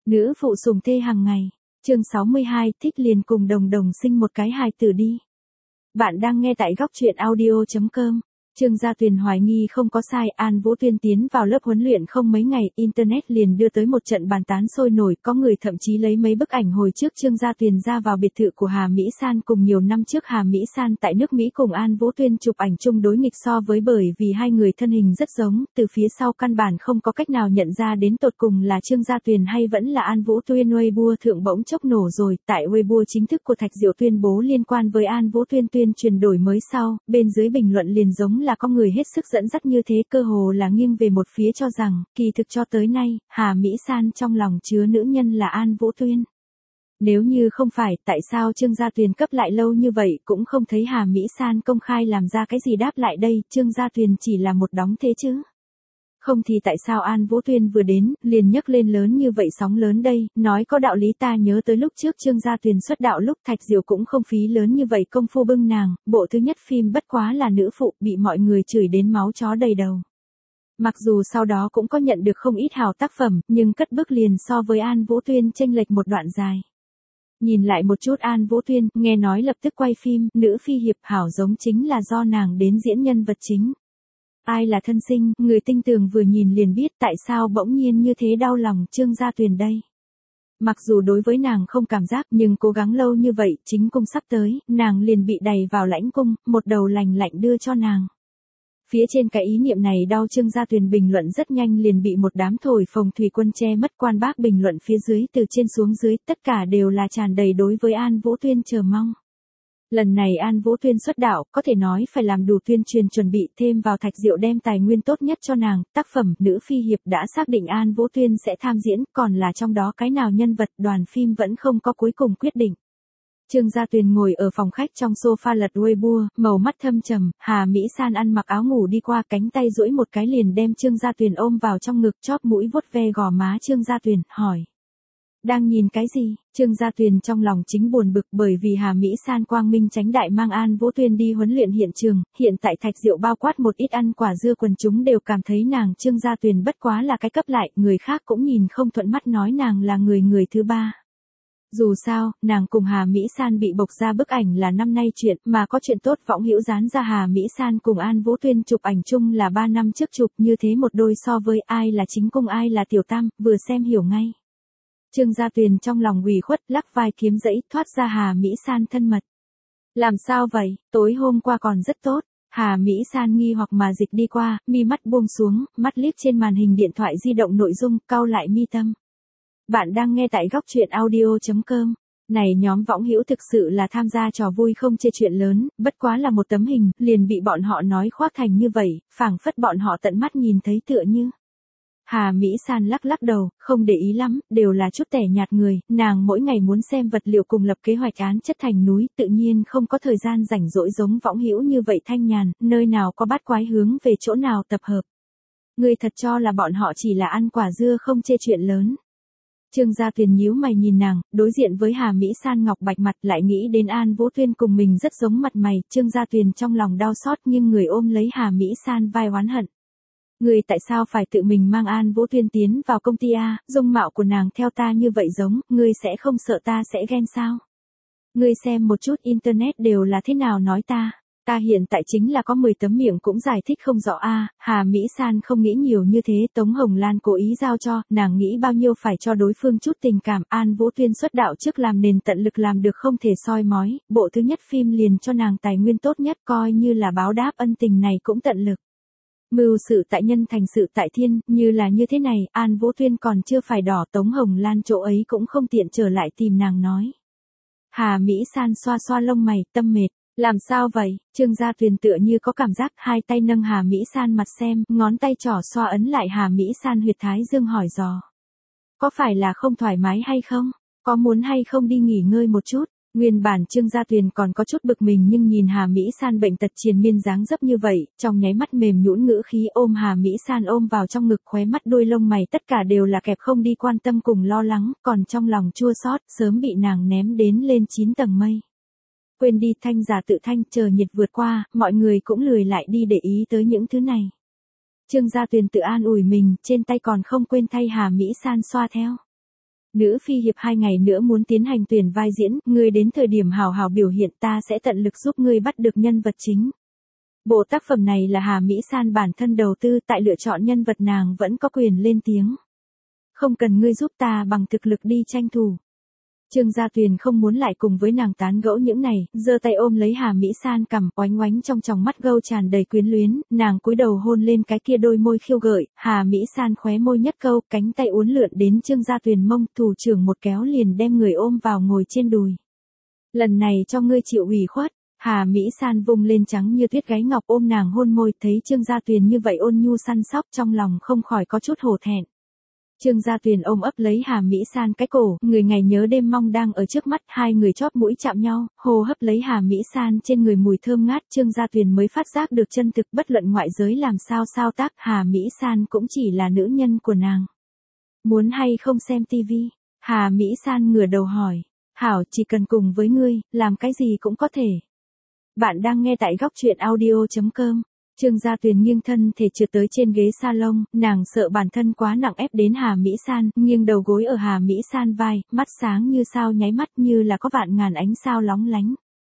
Nữ phụ sủng thê hàng ngày. Chương 62, thích liền cùng đồng đồng sinh một cái hài tử đi. Bạn đang nghe tại góc truyện audio.com. Trương Gia Tuyền hoài nghi không có sai, An Vũ Tuyên tiến vào lớp huấn luyện không mấy ngày, Internet liền đưa tới một trận bàn tán sôi nổi, có người thậm chí lấy mấy bức ảnh hồi trước Trương Gia Tuyền ra vào biệt thự của Hà Mỹ San cùng nhiều năm trước Hà Mỹ San tại nước Mỹ cùng An Vũ Tuyên chụp ảnh chung đối nghịch so với, bởi vì hai người thân hình rất giống, từ phía sau căn bản không có cách nào nhận ra đến tột cùng là Trương Gia Tuyền hay vẫn là An Vũ Tuyên. Weibo thượng bỗng chốc nổ rồi, tại Weibo chính thức của Thạch Diệu tuyên bố liên quan với An Vũ Tuyên tuyên truyền đổi mới sau, bên dưới bình luận liền giống là có người hết sức dẫn dắt như thế, cơ hồ là nghiêng về một phía cho rằng, kỳ thực cho tới nay, Hà Mỹ San trong lòng chứa nữ nhân là An Vũ Tuyên. Nếu như không phải, tại sao Trương Gia Tuyền cấp lại lâu như vậy cũng không thấy Hà Mỹ San công khai làm ra cái gì đáp lại đây, Trương Gia Tuyền chỉ là một đóng thế chứ. Không thì tại sao An Vũ Tuyên vừa đến, liền nhấc lên lớn như vậy sóng lớn đây, nói có đạo lý. Ta nhớ tới lúc trước Trương Gia Tuyền xuất đạo lúc Thạch Diệu cũng không phí lớn như vậy công phu bưng nàng, bộ thứ nhất phim bất quá là nữ phụ, bị mọi người chửi đến máu chó đầy đầu. Mặc dù sau đó cũng có nhận được không ít hào tác phẩm, nhưng cất bước liền so với An Vũ Tuyên chênh lệch một đoạn dài. Nhìn lại một chút An Vũ Tuyên, nghe nói lập tức quay phim, nữ phi hiệp hảo giống chính là do nàng đến diễn nhân vật chính. Ai là thân sinh, người tinh tường vừa nhìn liền biết tại sao bỗng nhiên như thế đau lòng Trương Gia Tuyền đây. Mặc dù đối với nàng không cảm giác, nhưng cố gắng lâu như vậy, chính cung sắp tới, nàng liền bị đày vào lãnh cung, một đầu lành lạnh đưa cho nàng. Phía trên cái ý niệm này đau Trương Gia Tuyền bình luận rất nhanh liền bị một đám thổi phồng thủy quân che mất. Quan bác bình luận phía dưới từ trên xuống dưới, tất cả đều là tràn đầy đối với An Vũ Tuyên chờ mong. Lần này An Vũ Tuyên xuất đạo, có thể nói phải làm đủ tuyên truyền chuẩn bị, thêm vào Thạch Diệu đem tài nguyên tốt nhất cho nàng, tác phẩm nữ phi hiệp đã xác định An Vũ Tuyên sẽ tham diễn, còn là trong đó cái nào nhân vật đoàn phim vẫn không có cuối cùng quyết định. Trương Gia Tuyền ngồi ở phòng khách trong sofa lật Weibo, màu mắt thâm trầm, Hà Mỹ San ăn mặc áo ngủ đi qua, cánh tay duỗi một cái liền đem Trương Gia Tuyền ôm vào trong ngực, chóp mũi vuốt ve gò má Trương Gia Tuyền, hỏi. Đang nhìn cái gì? Trương Gia Tuyền trong lòng chính buồn bực, bởi vì Hà Mỹ San quang minh chánh đại mang An Vũ Tuyên đi huấn luyện hiện trường, hiện tại Thạch Diệu bao quát một ít ăn quả dưa quần chúng đều cảm thấy nàng Trương Gia Tuyền bất quá là cái cấp lại, người khác cũng nhìn không thuận mắt nói nàng là người thứ ba. Dù sao, nàng cùng Hà Mỹ San bị bộc ra bức ảnh là năm nay chuyện, mà có chuyện tốt võng hữu dán ra Hà Mỹ San cùng An Vũ Tuyên chụp ảnh chung là 3 năm trước chụp, như thế một đôi so với ai là chính cung ai là tiểu tam, vừa xem hiểu ngay. Trương Gia Tuyền trong lòng ủy khuất, lắc vai kiếm dẫy, thoát ra Hà Mỹ San thân mật. Làm sao vậy, tối hôm qua còn rất tốt. Hà Mỹ San nghi hoặc mà dịch đi qua, mi mắt buông xuống, mắt liếc trên màn hình điện thoại di động nội dung, cau lại mi tâm. Bạn đang nghe tại góc truyện audio.com. Này nhóm võng hữu thực sự là tham gia trò vui không chê chuyện lớn, bất quá là một tấm hình, liền bị bọn họ nói khoác thành như vậy, phảng phất bọn họ tận mắt nhìn thấy tựa như. Hà Mỹ San lắc lắc đầu, không để ý lắm, đều là chút tẻ nhạt người, nàng mỗi ngày muốn xem vật liệu cùng lập kế hoạch án chất thành núi, tự nhiên không có thời gian rảnh rỗi giống võng hữu như vậy thanh nhàn, nơi nào có bát quái hướng về chỗ nào tập hợp. Người thật cho là bọn họ chỉ là ăn quả dưa không chê chuyện lớn. Trương Gia Tuyền nhíu mày nhìn nàng, đối diện với Hà Mỹ San ngọc bạch mặt lại nghĩ đến An Vũ Tuyên cùng mình rất giống mặt mày, Trương Gia Tuyền trong lòng đau xót nhưng người ôm lấy Hà Mỹ San vai oán hận. Người tại sao phải tự mình mang An Vũ Tuyên tiến vào công ty a? Dung mạo của nàng theo ta như vậy giống, ngươi sẽ không sợ ta sẽ ghen sao? Ngươi xem một chút internet đều là thế nào nói ta. Ta hiện tại chính là có 10 tấm miệng cũng giải thích không rõ a. Hà Mỹ San không nghĩ nhiều như thế, Tống Hồng Lan cố ý giao cho, nàng nghĩ bao nhiêu phải cho đối phương chút tình cảm. An Vũ Tuyên xuất đạo trước làm nền tận lực làm được không thể soi mói, bộ thứ nhất phim liền cho nàng tài nguyên tốt nhất, coi như là báo đáp ân tình này cũng tận lực. Mưu sự tại nhân thành sự tại thiên, như là như thế này, An Vũ Tuyên còn chưa phải đỏ, Tống Hồng Lan chỗ ấy cũng không tiện trở lại tìm nàng nói. Hà Mỹ San xoa xoa lông mày, tâm mệt. Làm sao vậy? Trương Gia Tuyền tựa như có cảm giác, hai tay nâng Hà Mỹ San mặt xem, ngón tay trỏ xoa ấn lại Hà Mỹ San huyệt thái dương hỏi dò. Có phải là không thoải mái hay không? Có muốn hay không đi nghỉ ngơi một chút? Nguyên bản Trương Gia Tuyền còn có chút bực mình nhưng nhìn Hà Mỹ San bệnh tật triền miên dáng dấp như vậy, trong nháy mắt mềm nhũn ngữ khí ôm Hà Mỹ San ôm vào trong ngực, khóe mắt đuôi lông mày tất cả đều là kẹp không đi quan tâm cùng lo lắng, còn trong lòng chua xót, sớm bị nàng ném đến lên 9 tầng mây. Quên đi, thanh giả tự thanh, chờ nhiệt vượt qua, mọi người cũng lười lại đi để ý tới những thứ này. Trương Gia Tuyền tự an ủi mình, trên tay còn không quên thay Hà Mỹ San xoa theo. Nữ phi hiệp 2 ngày nữa muốn tiến hành tuyển vai diễn, ngươi đến thời điểm hào hào biểu hiện ta sẽ tận lực giúp ngươi bắt được nhân vật chính. Bộ tác phẩm này là Hà Mỹ San bản thân đầu tư, tại lựa chọn nhân vật nàng vẫn có quyền lên tiếng. Không cần ngươi giúp ta bằng thực lực đi tranh thủ. Trương Gia Tuyền không muốn lại cùng với nàng tán gẫu những này, giơ tay ôm lấy Hà Mỹ San cằm, oánh oánh trong tròng mắt gâu tràn đầy quyến luyến, nàng cúi đầu hôn lên cái kia đôi môi khiêu gợi, Hà Mỹ San khóe môi nhất câu, cánh tay uốn lượn đến Trương Gia Tuyền mông, thủ trưởng một kéo liền đem người ôm vào ngồi trên đùi. Lần này cho ngươi chịu ủy khuất. Hà Mỹ San vung lên trắng như tuyết gáy ngọc ôm nàng hôn môi, thấy Trương Gia Tuyền như vậy ôn nhu săn sóc trong lòng không khỏi có chút hổ thẹn. Trương Gia Tuyền ôm ấp lấy Hà Mỹ San cái cổ, người ngày nhớ đêm mong đang ở trước mắt, hai người chóp mũi chạm nhau, hô hấp lấy Hà Mỹ San trên người mùi thơm ngát, Trương Gia Tuyền mới phát giác được chân thực, bất luận ngoại giới làm sao sao tác, Hà Mỹ San cũng chỉ là nữ nhân của nàng. Muốn hay không xem tivi? Hà Mỹ San ngửa đầu hỏi. Hảo, chỉ cần cùng với ngươi, làm cái gì cũng có thể. Bạn đang nghe tại góc truyện audio.com. Trương Gia Tuyền nghiêng thân thể trượt tới trên ghế salon, nàng sợ bản thân quá nặng ép đến Hà Mỹ San, nghiêng đầu gối ở Hà Mỹ San vai, mắt sáng như sao nháy mắt như là có vạn ngàn ánh sao lóng lánh.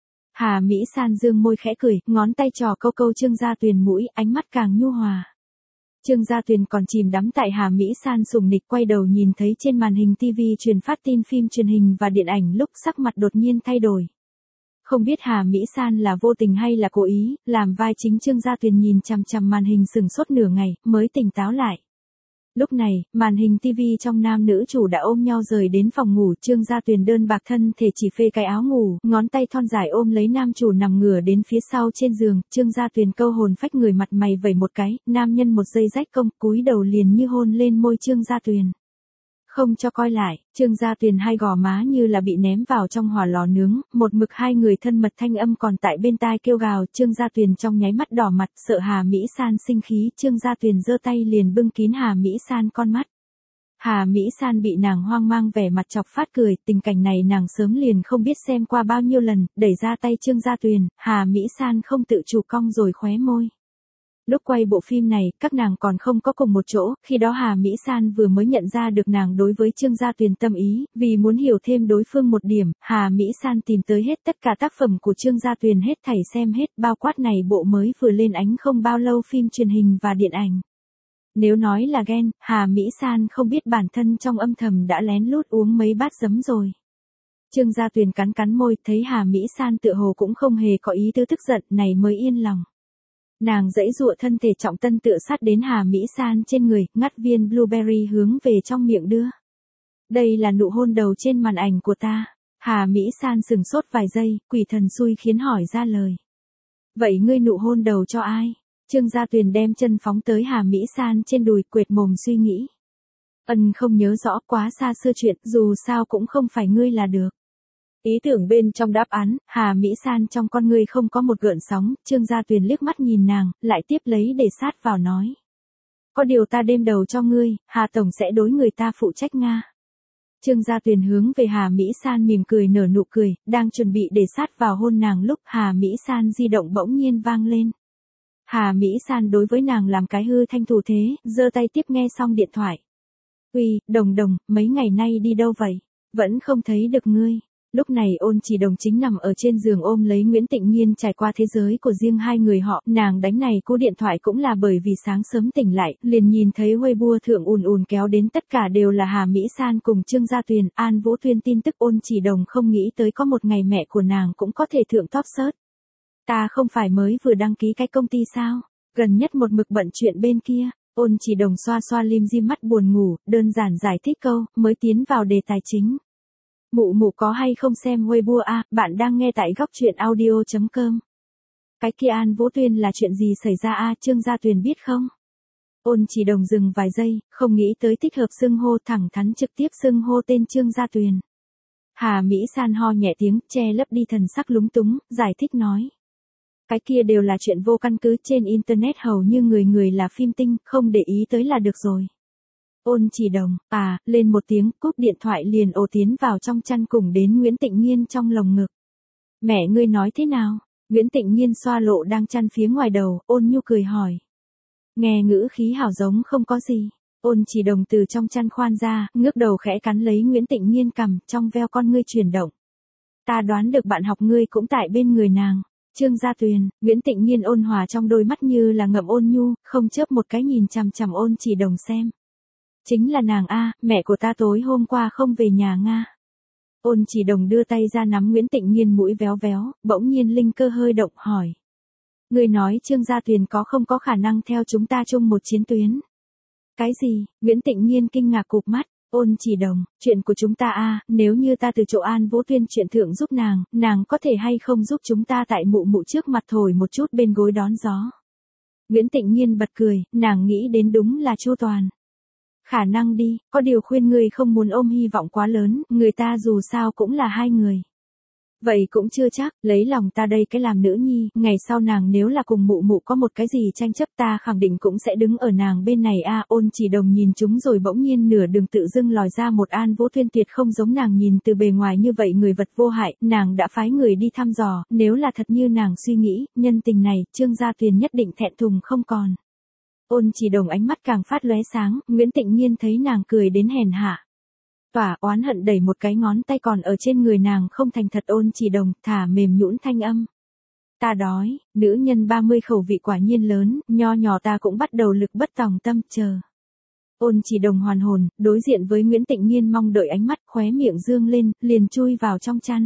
Hà Mỹ San dương môi khẽ cười, ngón tay trò câu câu Trương Gia Tuyền mũi, ánh mắt càng nhu hòa. Trương Gia Tuyền còn chìm đắm tại Hà Mỹ San sủng nịch, quay đầu nhìn thấy trên màn hình TV truyền phát tin phim truyền hình và điện ảnh lúc sắc mặt đột nhiên thay đổi. Không biết Hà Mỹ San là vô tình hay là cố ý, làm vai chính Trương Gia Tuyền nhìn chằm chằm màn hình sừng sốt nửa ngày, mới tỉnh táo lại. Lúc này, màn hình TV trong nam nữ chủ đã ôm nhau rời đến phòng ngủ, Trương Gia Tuyền đơn bạc thân thể chỉ phê cái áo ngủ, ngón tay thon dài ôm lấy nam chủ nằm ngửa đến phía sau trên giường, Trương Gia Tuyền câu hồn phách người mặt mày vẩy một cái, nam nhân một giây rách công, cúi đầu liền như hôn lên môi Trương Gia Tuyền. Không cho coi lại, Trương Gia Tuyền hai gò má như là bị ném vào trong hỏa lò nướng, một mực hai người thân mật thanh âm còn tại bên tai kêu gào, Trương Gia Tuyền trong nháy mắt đỏ mặt, sợ Hà Mỹ San sinh khí, Trương Gia Tuyền giơ tay liền bưng kín Hà Mỹ San con mắt. Hà Mỹ San bị nàng hoang mang vẻ mặt chọc phát cười, tình cảnh này nàng sớm liền không biết xem qua bao nhiêu lần, đẩy ra tay Trương Gia Tuyền, Hà Mỹ San không tự chủ cong rồi khóe môi. Lúc quay bộ phim này, các nàng còn không có cùng một chỗ, khi đó Hà Mỹ San vừa mới nhận ra được nàng đối với Trương Gia Tuyền tâm ý, vì muốn hiểu thêm đối phương một điểm, Hà Mỹ San tìm tới hết tất cả tác phẩm của Trương Gia Tuyền hết thảy xem hết, bao quát này bộ mới vừa lên ánh không bao lâu phim truyền hình và điện ảnh. Nếu nói là ghen, Hà Mỹ San không biết bản thân trong âm thầm đã lén lút uống mấy bát giấm rồi. Trương Gia Tuyền cắn cắn môi, thấy Hà Mỹ San tựa hồ cũng không hề có ý tứ tức giận, này mới yên lòng. Nàng giãy giụa thân thể trọng tân tựa sát đến Hà Mỹ San trên người, ngắt viên blueberry hướng về trong miệng đưa. Đây là nụ hôn đầu trên màn ảnh của ta. Hà Mỹ San sừng sốt vài giây, quỷ thần xui khiến hỏi ra lời. Vậy ngươi nụ hôn đầu cho ai? Trương Gia Tuyền đem chân phóng tới Hà Mỹ San trên đùi, quệt mồm suy nghĩ. Không nhớ rõ, quá xa xưa chuyện, dù sao cũng không phải ngươi là được. Ý tưởng bên trong đáp án, Hà Mỹ San trong con ngươi không có một gợn sóng, Trương Gia Tuyền liếc mắt nhìn nàng, lại tiếp lấy để sát vào nói. Có điều ta đêm đầu cho ngươi, Hà Tổng sẽ đối người ta phụ trách Nga. Trương Gia Tuyền hướng về Hà Mỹ San mỉm cười nở nụ cười, đang chuẩn bị để sát vào hôn nàng lúc Hà Mỹ San di động bỗng nhiên vang lên. Hà Mỹ San đối với nàng làm cái hư thanh thủ thế, giơ tay tiếp nghe xong điện thoại. Uy, Đồng Đồng, mấy ngày nay đi đâu vậy? Vẫn không thấy được ngươi. Lúc này Ôn Chỉ Đồng chính nằm ở trên giường ôm lấy Nguyễn Tịnh Nhiên trải qua thế giới của riêng hai người họ, nàng đánh này cú điện thoại cũng là bởi vì sáng sớm tỉnh lại, liền nhìn thấy Weibo thượng ùn kéo đến tất cả đều là Hà Mỹ San cùng Trương Gia Tuyền, An Vũ Tuyên tin tức Ôn Chỉ Đồng không nghĩ tới có một ngày mẹ của nàng cũng có thể thượng top search. Ta không phải mới vừa đăng ký cái công ty sao, gần nhất một mực bận chuyện bên kia. Ôn Chỉ Đồng xoa xoa lim dim mắt buồn ngủ, đơn giản giải thích câu, mới tiến vào đề tài chính. Mụ có hay không xem Weibo à, bạn đang nghe tại góc truyện audio.com. Cái kia An Vũ Tuyên là chuyện gì xảy ra à, Trương Gia Tuyền biết không? Ôn Chỉ Đồng dừng vài giây, không nghĩ tới thích hợp xưng hô, thẳng thắn trực tiếp xưng hô tên Trương Gia Tuyền. Hà Mỹ San ho nhẹ tiếng, che lấp đi thần sắc lúng túng, giải thích nói. Cái kia đều là chuyện vô căn cứ, trên internet hầu như người là phim tinh, không để ý tới là được rồi. Ôn Chỉ Đồng, lên một tiếng, cúp điện thoại liền ồ tiến vào trong chăn cùng đến Nguyễn Tịnh Nhiên trong lồng ngực. Mẹ ngươi nói thế nào? Nguyễn Tịnh Nhiên xoa lộ đang chăn phía ngoài đầu, ôn nhu cười hỏi. Nghe ngữ khí hảo giống không có gì. Ôn Chỉ Đồng từ trong chăn khoan ra, ngước đầu khẽ cắn lấy Nguyễn Tịnh Nhiên cằm, trong veo con ngươi chuyển động. Ta đoán được bạn học ngươi cũng tại bên người nàng. Trương Gia Tuyền, Nguyễn Tịnh Nhiên ôn hòa trong đôi mắt như là ngậm ôn nhu, không chớp một cái nhìn chằm chằm Ôn Chỉ Đồng xem. Chính là nàng a, mẹ của ta tối hôm qua không về nhà Nga. Ôn Chỉ Đồng đưa tay ra nắm Nguyễn Tịnh Nhiên mũi véo véo, bỗng nhiên linh cơ hơi động hỏi. Ngươi nói Trương Gia Tuyền có không có khả năng theo chúng ta chung một chiến tuyến? Cái gì? Nguyễn Tịnh Nhiên kinh ngạc cụp mắt. Ôn Chỉ Đồng, chuyện của chúng ta a, nếu như ta từ chỗ An Vũ Tuyên chuyện thượng giúp nàng có thể hay không giúp chúng ta tại mụ mụ trước mặt thổi một chút bên gối đón gió. Nguyễn Tịnh Nhiên bật cười, nàng nghĩ đến đúng là chu toàn. Khả năng đi, có điều khuyên ngươi không muốn ôm hy vọng quá lớn, người ta dù sao cũng là hai người. Vậy cũng chưa chắc, lấy lòng ta đây cái làm nữ nhi, ngày sau nàng nếu là cùng mụ mụ có một cái gì tranh chấp ta khẳng định cũng sẽ đứng ở nàng bên này a. Ôn Chỉ Đồng nhìn chúng rồi bỗng nhiên nửa đường tự dưng lòi ra một An Vũ Tuyên tuyệt không giống nàng nhìn từ bề ngoài như vậy người vật vô hại, nàng đã phái người đi thăm dò, nếu là thật như nàng suy nghĩ, nhân tình này, Trương Gia Tuyền nhất định thẹn thùng không còn. Ôn Chỉ Đồng ánh mắt càng phát lóe sáng, Nguyễn Tịnh Nhiên thấy nàng cười đến hèn hạ. Tỏa oán hận đẩy một cái ngón tay còn ở trên người nàng không thành thật. Ôn Chỉ Đồng, thả mềm nhũn thanh âm. Ta đói, nữ nhân 30 khẩu vị quả nhiên lớn, nho nhỏ ta cũng bắt đầu lực bất tòng tâm, chờ. Ôn Chỉ Đồng hoàn hồn, đối diện với Nguyễn Tịnh Nhiên mong đợi ánh mắt, khóe miệng dương lên, liền chui vào trong chăn.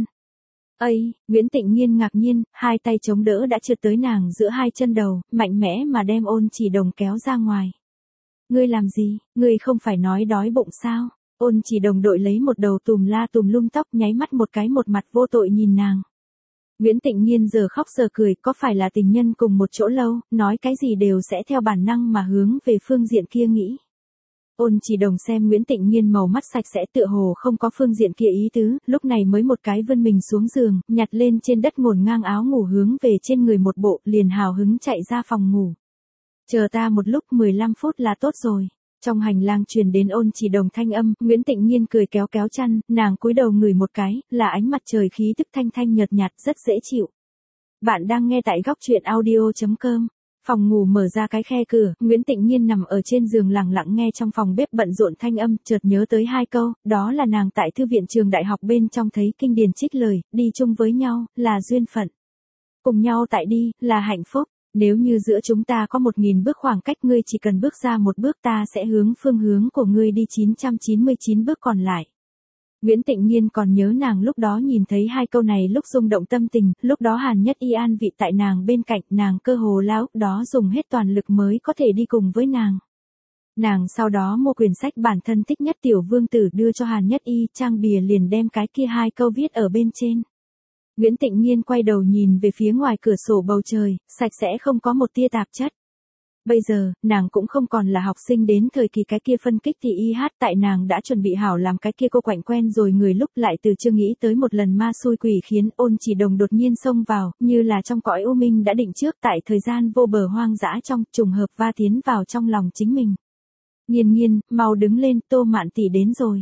Ây, Nguyễn Tịnh Nhiên ngạc nhiên, hai tay chống đỡ đã trượt tới nàng giữa hai chân đầu, mạnh mẽ mà đem Ôn Chỉ Đồng kéo ra ngoài. Ngươi làm gì, ngươi không phải nói đói bụng sao? Ôn Chỉ Đồng đội lấy một đầu tùm la tùm lum tóc nháy mắt một cái một mặt vô tội nhìn nàng. Nguyễn Tịnh Nhiên giờ khóc giờ cười, có phải là tình nhân cùng một chỗ lâu, nói cái gì đều sẽ theo bản năng mà hướng về phương diện kia nghĩ. Ôn Chỉ Đồng xem Nguyễn Tịnh Nhiên màu mắt sạch sẽ tựa hồ không có phương diện kia ý tứ, lúc này mới một cái vươn mình xuống giường, nhặt lên trên đất ngổn ngang áo ngủ hướng về trên người một bộ, liền hào hứng chạy ra phòng ngủ. Chờ ta một lúc 15 phút là tốt rồi. Trong hành lang truyền đến Ôn Chỉ Đồng thanh âm, Nguyễn Tịnh Nhiên cười kéo kéo chăn, nàng cúi đầu ngửi một cái, là ánh mặt trời khí tức thanh thanh nhợt nhạt rất dễ chịu. Bạn đang nghe tại góc truyện audio.com. Phòng ngủ mở ra cái khe cửa, Nguyễn Tịnh Nhiên nằm ở trên giường lặng lặng nghe trong phòng bếp bận rộn thanh âm, chợt nhớ tới hai câu, đó là nàng tại thư viện trường đại học bên trong thấy kinh điển trích lời, đi chung với nhau, là duyên phận. Cùng nhau tại đi, là hạnh phúc. Nếu như giữa chúng ta có 1000 bước khoảng cách, ngươi chỉ cần bước ra một bước ta sẽ hướng phương hướng của ngươi đi 999 bước còn lại. Nguyễn Tịnh Nhiên còn nhớ nàng lúc đó nhìn thấy hai câu này lúc rung động tâm tình, lúc đó Hàn Nhất Y an vị tại nàng bên cạnh, nàng cơ hồ lão đó dùng hết toàn lực mới có thể đi cùng với nàng. Nàng sau đó mua quyển sách bản thân thích nhất Tiểu Vương Tử đưa cho Hàn Nhất Y, trang bìa liền đem cái kia hai câu viết ở bên trên. Nguyễn Tịnh Nhiên quay đầu nhìn về phía ngoài cửa sổ bầu trời, sạch sẽ không có một tia tạp chất. Bây giờ, nàng cũng không còn là học sinh đến thời kỳ cái kia phân kích thì y hát, tại nàng đã chuẩn bị hảo làm cái kia cô quạnh quen rồi người lúc lại từ chưa nghĩ tới một lần ma xui quỷ khiến. Ôn Chỉ Đồng đột nhiên xông vào, như là trong cõi u minh đã định trước, tại thời gian vô bờ hoang dã trong, trùng hợp va tiến vào trong lòng chính mình. Nhiên Nhiên, mau đứng lên, Tô Mạn tỷ đến rồi.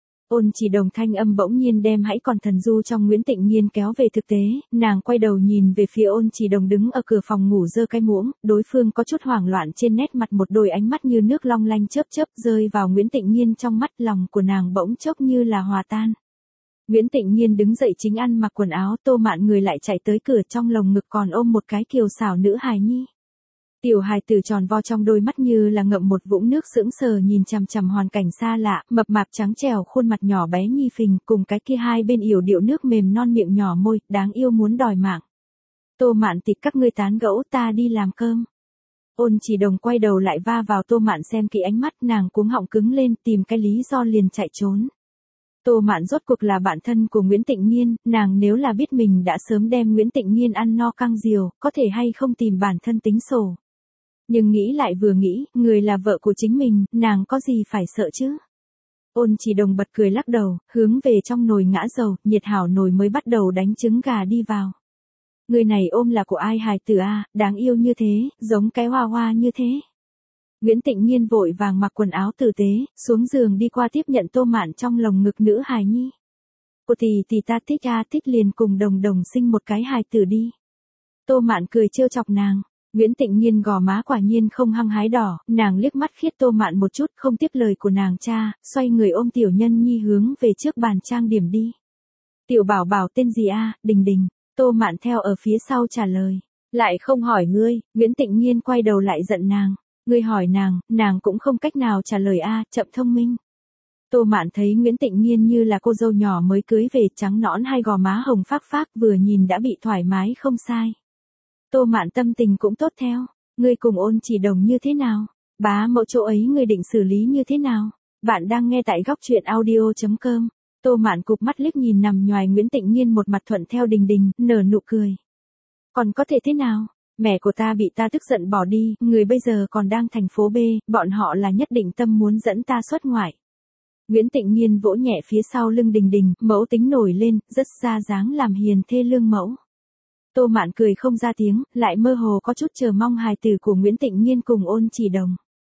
Ôn Chỉ Đồng thanh âm bỗng nhiên đem hãy còn thần du trong Nguyễn Tịnh Nhiên kéo về thực tế, nàng quay đầu nhìn về phía Ôn Chỉ Đồng đứng ở cửa phòng ngủ giơ cái muỗng, đối phương có chút hoảng loạn trên nét mặt, một đôi ánh mắt như nước long lanh chớp chớp rơi vào Nguyễn Tịnh Nhiên trong mắt, lòng của nàng bỗng chốc như là hòa tan. Nguyễn Tịnh Nhiên đứng dậy chính ăn mặc quần áo, Tô Mạn người lại chạy tới cửa, trong lồng ngực còn ôm một cái kiều xảo nữ hài nhi. Tiểu hài tử tròn vo trong đôi mắt như là ngậm một vũng nước sững sờ nhìn chằm chằm hoàn cảnh xa lạ, mập mạp trắng trẻo khuôn mặt nhỏ bé nhi phình, cùng cái kia hai bên yểu điệu nước mềm non miệng nhỏ môi, đáng yêu muốn đòi mạng. Tô Mạn tỷ, các ngươi tán gẫu, ta đi làm cơm. Ôn Chỉ Đồng quay đầu lại va vào Tô Mạn xem kỹ ánh mắt, nàng cuống họng cứng lên, tìm cái lý do liền chạy trốn. Tô Mạn rốt cuộc là bạn thân của Nguyễn Tịnh Nhiên, nàng nếu là biết mình đã sớm đem Nguyễn Tịnh Nhiên ăn no căng diều, có thể hay không tìm bản thân tính sổ. Nhưng nghĩ lại vừa nghĩ, người là vợ của chính mình, nàng có gì phải sợ chứ? Ôn Chỉ Đồng bật cười lắc đầu, hướng về trong nồi ngã dầu, nhiệt hảo nồi mới bắt đầu đánh trứng gà đi vào. Người này ôm là của ai hài tử a, đáng yêu như thế, giống cái hoa hoa như thế. Nguyễn Tịnh Nhiên vội vàng mặc quần áo tử tế, xuống giường đi qua tiếp nhận Tô Mạn trong lồng ngực nữ hài nhi. Cô tỷ ta thích a, thích liền cùng Đồng Đồng sinh một cái hài tử đi. Tô Mạn cười trêu chọc nàng. Nguyễn Tịnh Nhiên gò má quả nhiên không hăng hái đỏ, nàng liếc mắt khiết Tô Mạn một chút, không tiếp lời của nàng cha, xoay người ôm Tiểu Nhân Nhi hướng về trước bàn trang điểm đi. Tiểu bảo bảo tên gì a? Đình Đình. Tô Mạn theo ở phía sau trả lời. Lại không hỏi ngươi, Nguyễn Tịnh Nhiên quay đầu lại giận nàng. Ngươi hỏi nàng cũng không cách nào trả lời a, chậm thông minh. Tô Mạn thấy Nguyễn Tịnh Nhiên như là cô dâu nhỏ mới cưới về, trắng nõn hai gò má hồng phác phác, vừa nhìn đã bị thoải mái không sai. Tô Mạn tâm tình cũng tốt theo. Ngươi cùng Ôn Chỉ Đồng như thế nào? Bá mẫu chỗ ấy ngươi định xử lý như thế nào? Bạn đang nghe tại góc truyện audio.com. Tô Mạn cụp mắt liếc nhìn nằm nhoài Nguyễn Tịnh Nhiên một mặt thuận theo Đình Đình, nở nụ cười. Còn có thể thế nào? Mẹ của ta bị ta tức giận bỏ đi, người bây giờ còn đang thành phố B, bọn họ là nhất định tâm muốn dẫn ta xuất ngoại. Nguyễn Tịnh Nhiên vỗ nhẹ phía sau lưng Đình Đình, mẫu tính nổi lên, rất ra dáng làm hiền thê lương mẫu. Tô Mạn cười không ra tiếng, lại mơ hồ có chút chờ mong hài tử của Nguyễn Tịnh Nhiên cùng Ôn Chỉ Đồng.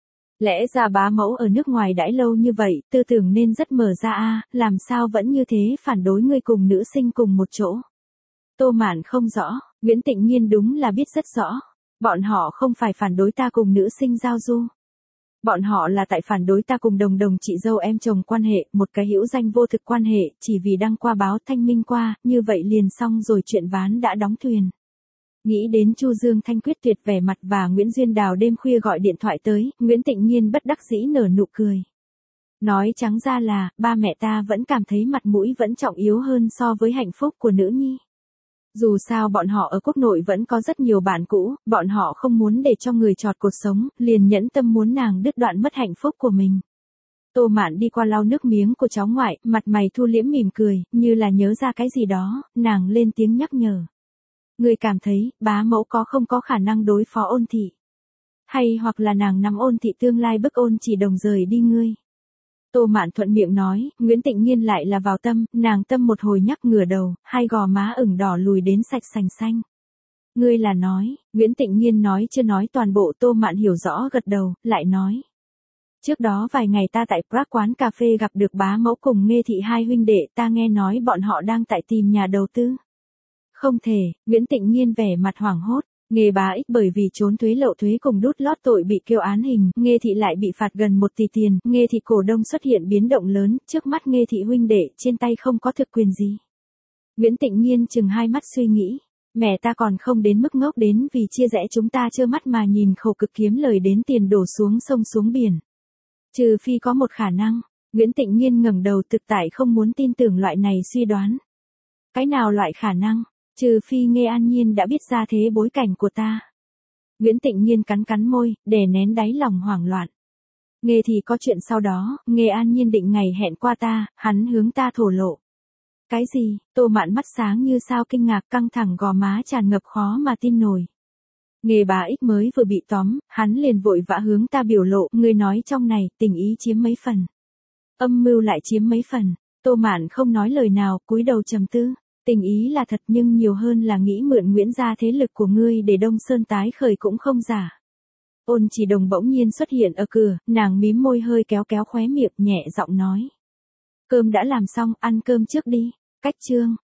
Lẽ ra bá mẫu ở nước ngoài đãi lâu như vậy, tư tưởng nên rất mở ra a, làm sao vẫn như thế phản đối ngươi cùng nữ sinh cùng một chỗ. Tô Mạn không rõ, Nguyễn Tịnh Nhiên đúng là biết rất rõ. Bọn họ không phải phản đối ta cùng nữ sinh giao du. Bọn họ là tại phản đối ta cùng đồng đồng chị dâu em chồng quan hệ, một cái hữu danh vô thực quan hệ, chỉ vì đăng qua báo thanh minh qua, như vậy liền xong rồi chuyện ván đã đóng thuyền. Nghĩ đến Chu Dương Thanh quyết tuyệt vẻ mặt và Nguyễn Duyên Đào đêm khuya gọi điện thoại tới, Nguyễn Tịnh Nhiên bất đắc dĩ nở nụ cười. Nói trắng ra là, ba mẹ ta vẫn cảm thấy mặt mũi vẫn trọng yếu hơn so với hạnh phúc của nữ nhi. Dù sao bọn họ ở quốc nội vẫn có rất nhiều bạn cũ, bọn họ không muốn để cho người chọt cột sống, liền nhẫn tâm muốn nàng đứt đoạn mất hạnh phúc của mình. Tô Mạn đi qua lau nước miếng của cháu ngoại, mặt mày thu liễm mỉm cười, như là nhớ ra cái gì đó, nàng lên tiếng nhắc nhở. Người cảm thấy, bá mẫu có không có khả năng đối phó Ôn thị? Hay hoặc là nàng nắm Ôn thị tương lai bức Ôn Chỉ Đồng rời đi ngươi? Tô Mạn thuận miệng nói, Nguyễn Tịnh Nhiên lại là vào tâm, nàng tâm một hồi nhắc ngửa đầu, hai gò má ửng đỏ lùi đến sạch sành xanh. Ngươi là nói, Nguyễn Tịnh Nhiên nói chưa nói toàn bộ. Tô Mạn hiểu rõ gật đầu, lại nói. Trước đó vài ngày ta tại Prague quán cà phê gặp được bá mẫu cùng Nghê thị hai huynh đệ, ta nghe nói bọn họ đang tại tìm nhà đầu tư. Không thể, Nguyễn Tịnh Nhiên vẻ mặt hoảng hốt. Nghê bá ích bởi vì trốn thuế lậu thuế cùng đút lót tội bị kêu án hình, Nghê thị lại bị phạt gần 1 tỷ tiền, Nghê thị cổ đông xuất hiện biến động lớn, trước mắt Nghê thị huynh đệ trên tay không có thực quyền gì. Nguyễn Tịnh Nhiên chừng hai mắt suy nghĩ, mẹ ta còn không đến mức ngốc đến vì chia rẽ chúng ta trơ mắt mà nhìn khổ cực kiếm lời đến tiền đổ xuống sông xuống biển. Trừ phi có một khả năng, Nguyễn Tịnh Nhiên ngẩng đầu thực tại không muốn tin tưởng loại này suy đoán. Cái nào loại khả năng? Trừ phi Nghê An Nhiên đã biết ra thế bối cảnh của ta. Nguyễn Tịnh Nhiên cắn cắn môi, đè nén đáy lòng hoảng loạn. Nghê thì có chuyện sau đó, Nghê An Nhiên định ngày hẹn qua ta, hắn hướng ta thổ lộ. Cái gì? Tô Mạn mắt sáng như sao kinh ngạc, căng thẳng gò má tràn ngập khó mà tin nổi. Nghê bá ích mới vừa bị tóm, hắn liền vội vã hướng ta biểu lộ, ngươi nói trong này, tình ý chiếm mấy phần. Âm mưu lại chiếm mấy phần. Tô Mạn không nói lời nào, cúi đầu trầm tư. Tình ý là thật nhưng nhiều hơn là nghĩ mượn Nguyễn gia thế lực của ngươi để Đông Sơn tái khởi cũng không giả. Ôn Chỉ Đồng bỗng nhiên xuất hiện ở cửa, nàng mím môi hơi kéo kéo khóe miệng nhẹ giọng nói. Cơm đã làm xong, ăn cơm trước đi. Cách chương.